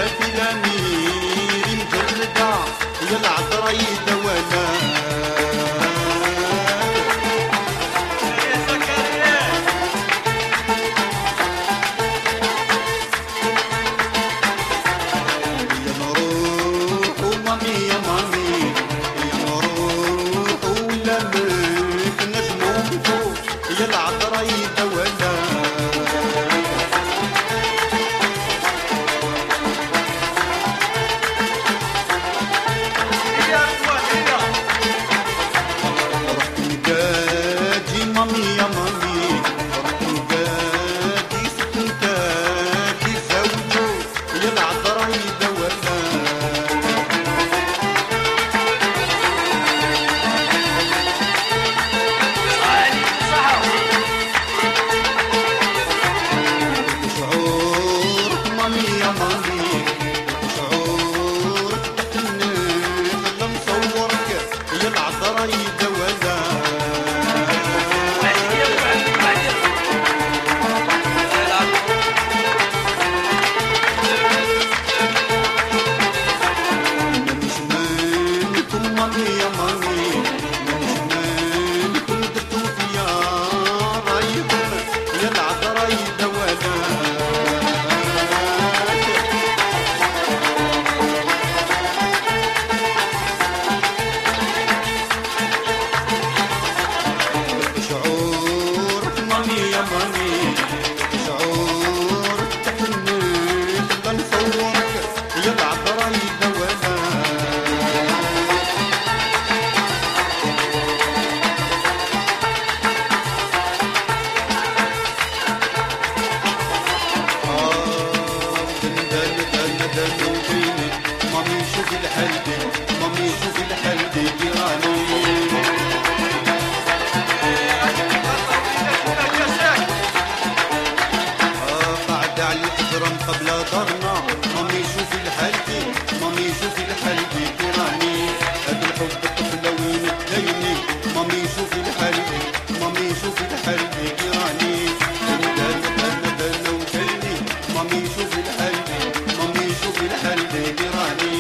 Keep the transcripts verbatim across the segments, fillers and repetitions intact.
بلادي الامير مجردة يا العطرة يدوانا يا العطرة يدوانا رحت نقاجي مامي يا مامي رحت نقاجي سكنتاكي زوجو يا العطرة يدوانا مامي شوفي الحلبي مامي شوفي الحلبي جيراني قاعدة على الحجرم قبل دارنا مامي شوفي الحلبي مامي شوفي الحلبي جيراني هاد الحب الطفلة وين تلاقيني مامي شوفي الحلبي مامي شوفي الحلبي جيراني دنا دنا دنا وجايني مامي شوفي الحلبي مامي شوفي الحلبي جيراني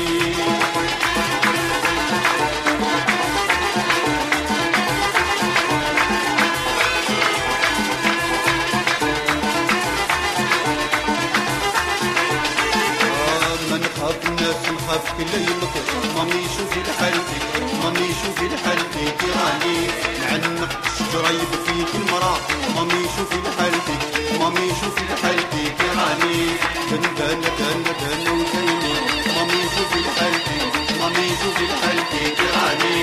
نخاف كل يومك مامي شوفي الحلبي مامي شوفي الحلبي جيراني نعنق الشجرة يبكيك المرا مامي شوفي الحلبي مامي شوفي الحلبي جيراني دنا دنا دنا دنا وجايني مامي شوفي الحلبي مامي شوفي الحلبي جيراني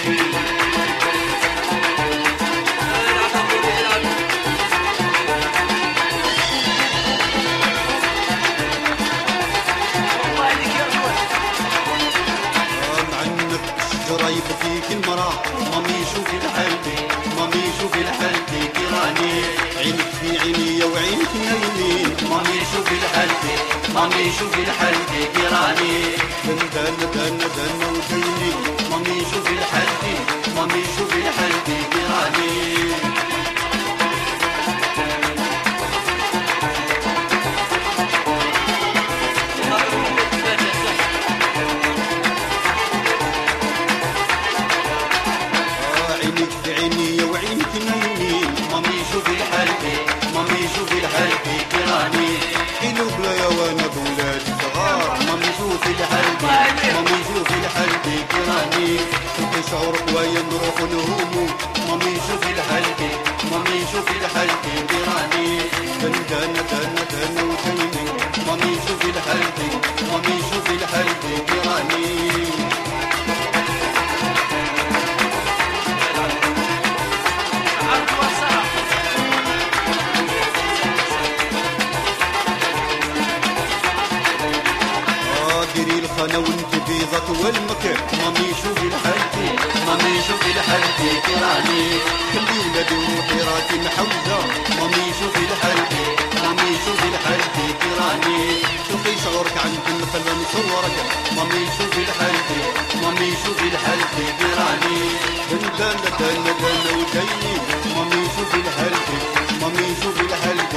يبكيك المرا مامي شوفي الحلبي مامي شوفي الحلبي جيراني عينك في عيني وعينك عيني مامي شوفي الحلبي مامي شوفي الحلبي جيراني دنا دنا دنا دنا وجايني مامي شوفي الحلبي مامي شوفي الحلبي جيراني مامي شوفي الحلبي جيراني قلوب لا يا وانا بولاد صغار مامي شوفي الحلبي مامي شوفي الحلبي جيراني شوفي شعورك ويا نروح الهموم مامي شوفي الحلبي مامي شوفي الحلبي جيراني دنا دنا دنا دنا وجايني مامي شوفي الحلبي مامي شوفي الحلبي جيراني انا وانت بيضة والمكر مامي شوفي الحلبي مامي شوفي الحلبي جيراني كل ولادي وحيراتي محوزة مامي شوفي الحلبي مامي شوفي الحلبي جيراني شوفي شعورك عند الخلا نصورك مامي شوفي الحلبي مامي شوفي الحلبي جيراني دنا دنا دنا وجايني مامي شوفي الحلبي مامي شوفي الحلبي